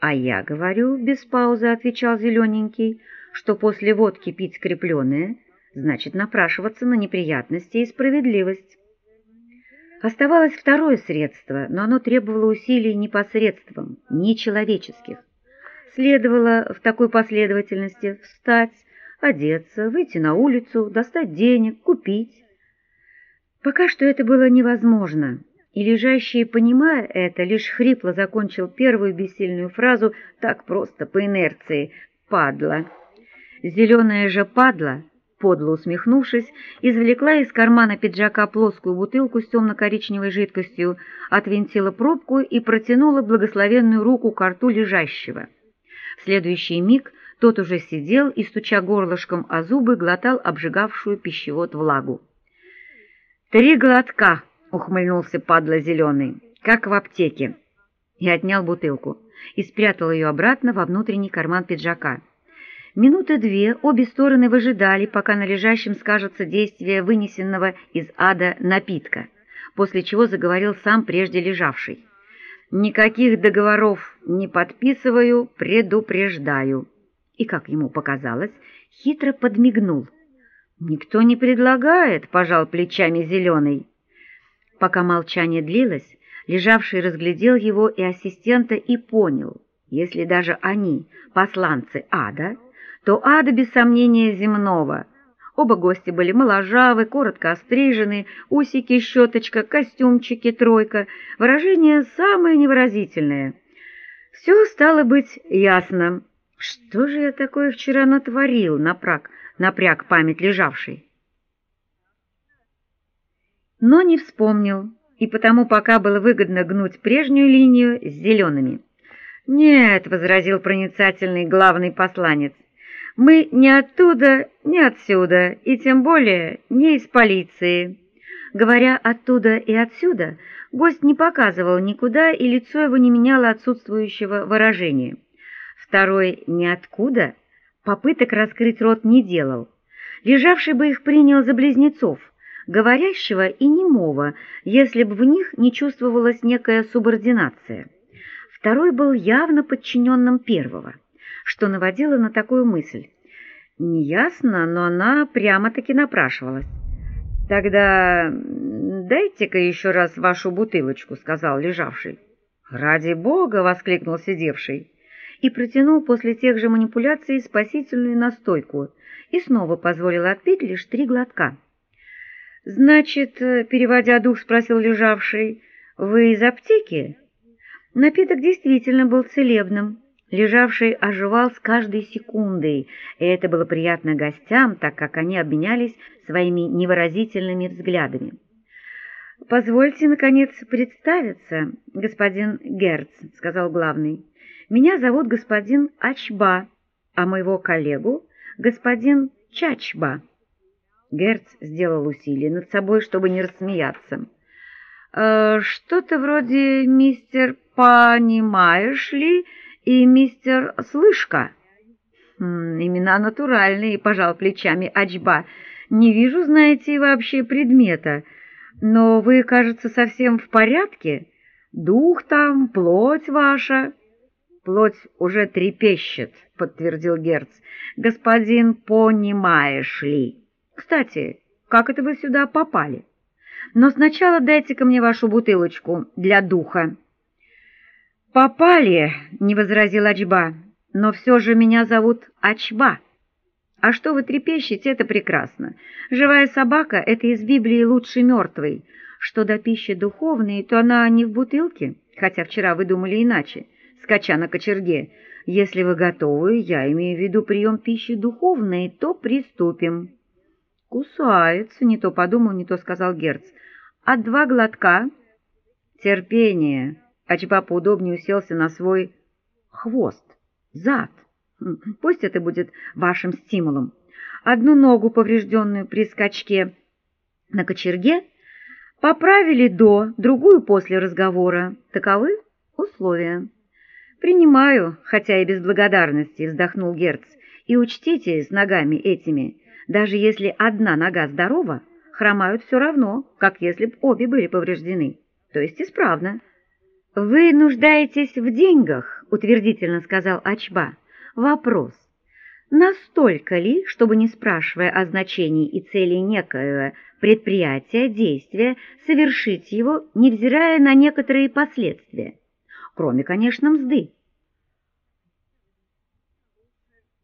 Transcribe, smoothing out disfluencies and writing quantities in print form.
«А я говорю, — без паузы отвечал зелененький, — что после водки пить крепленое значит напрашиваться на неприятности и справедливость». Оставалось второе средство, но оно требовало усилий не посредством, нечеловеческих. Следовало в такой последовательности встать, одеться, выйти на улицу, достать денег, купить. Пока что это было невозможно, и лежащий, понимая это, лишь хрипло закончил первую бессильную фразу так просто, по инерции: «Падла». Зеленая же падла, подло усмехнувшись, извлекла из кармана пиджака плоскую бутылку с темно-коричневой жидкостью, отвинтила пробку и протянула благословенную руку к рту лежащего. В следующий миг тот уже сидел и, стуча горлышком о зубы, глотал обжигавшую пищевод влагу. «3 глотка!» — ухмыльнулся падла зеленый, — «как в аптеке», и отнял бутылку, и спрятал ее обратно во внутренний карман пиджака. Минуты 2 обе стороны выжидали, пока на лежащем скажется действие вынесенного из ада напитка, после чего заговорил сам прежде лежавший. «Никаких договоров не подписываю, предупреждаю». И, как ему показалось, хитро подмигнул. «Никто не предлагает», — пожал плечами зеленый. Пока молчание длилось, лежавший разглядел его и ассистента и понял, если даже они посланцы ада, то ада без сомнения земного. Оба гостя были моложавы, коротко острижены, усики, щеточка, костюмчики, тройка, выражение самое невыразительное. Все стало быть ясно. Что же я такое вчера натворил, напряг память лежавшей? Но не вспомнил, и потому пока было выгодно гнуть прежнюю линию с зелеными. «Нет», — возразил проницательный главный посланец, — «мы не оттуда, не отсюда, и тем более не из полиции». Говоря «оттуда» и «отсюда», гость не показывал никуда, и лицо его не меняло отсутствующего выражения. Второй «ниоткуда» попыток раскрыть рот не делал. Лежавший бы их принял за близнецов, говорящего и немого, если бы в них не чувствовалась некая субординация. Второй был явно подчиненным первого, что наводило на такую мысль. Неясно, но она прямо-таки напрашивалась. «Тогда дайте-ка еще раз вашу бутылочку», — сказал лежавший. «Ради бога!» — воскликнул сидевший и протянул после тех же манипуляций спасительную настойку и снова позволил отпить лишь 3 глотка. «Значит, переводя дух, спросил лежавший, вы из аптеки?» Напиток действительно был целебным. Лежавший оживал с каждой секундой, и это было приятно гостям, так как они обменялись своими невыразительными взглядами. «Позвольте, наконец, представиться, господин Герц», — сказал главный. «Меня зовут господин Ачба, а моего коллегу — господин Чачба». Герц сделал усилие над собой, чтобы не рассмеяться. «Что-то вроде мистер Понимаешь ли и мистер Слышка». «Имена натуральные», — пожал плечами Ачба. «Не вижу, знаете, вообще предмета. Но вы, кажется, совсем в порядке? Дух там, плоть ваша». «Плоть уже трепещет», — подтвердил Герц. «Господин Понимаешь ли. Кстати, как это вы сюда попали? Но сначала дайте-ка мне вашу бутылочку для духа». «Попали», — не возразил Ачба, — «но все же меня зовут Ачба». «А что вы трепещете, это прекрасно. Живая собака — это из Библии лучше мертвой. Что до пищи духовной, то она не в бутылке, хотя вчера вы думали иначе, скача на кочерге. Если вы готовы, я имею в виду прием пищи духовной, то приступим». «Кусается», — не то подумал, не то сказал Герц. «А 2 глотка?» «Терпение». Ачба поудобнее уселся на свой хвост, зад. Пусть это будет вашим стимулом. Одну ногу, поврежденную при скачке на кочерге, поправили до, другую после разговора. Таковы условия. «Принимаю, хотя и без благодарности», — вздохнул Герц. «И учтите, с ногами этими, даже если одна нога здорова, хромают все равно, как если б обе были повреждены, то есть исправно». «Вы нуждаетесь в деньгах», — утвердительно сказал Ачба. «Вопрос. Настолько ли, чтобы, не спрашивая о значении и цели некоего предприятия, действия, совершить его, невзирая на некоторые последствия? Кроме, конечно, мзды.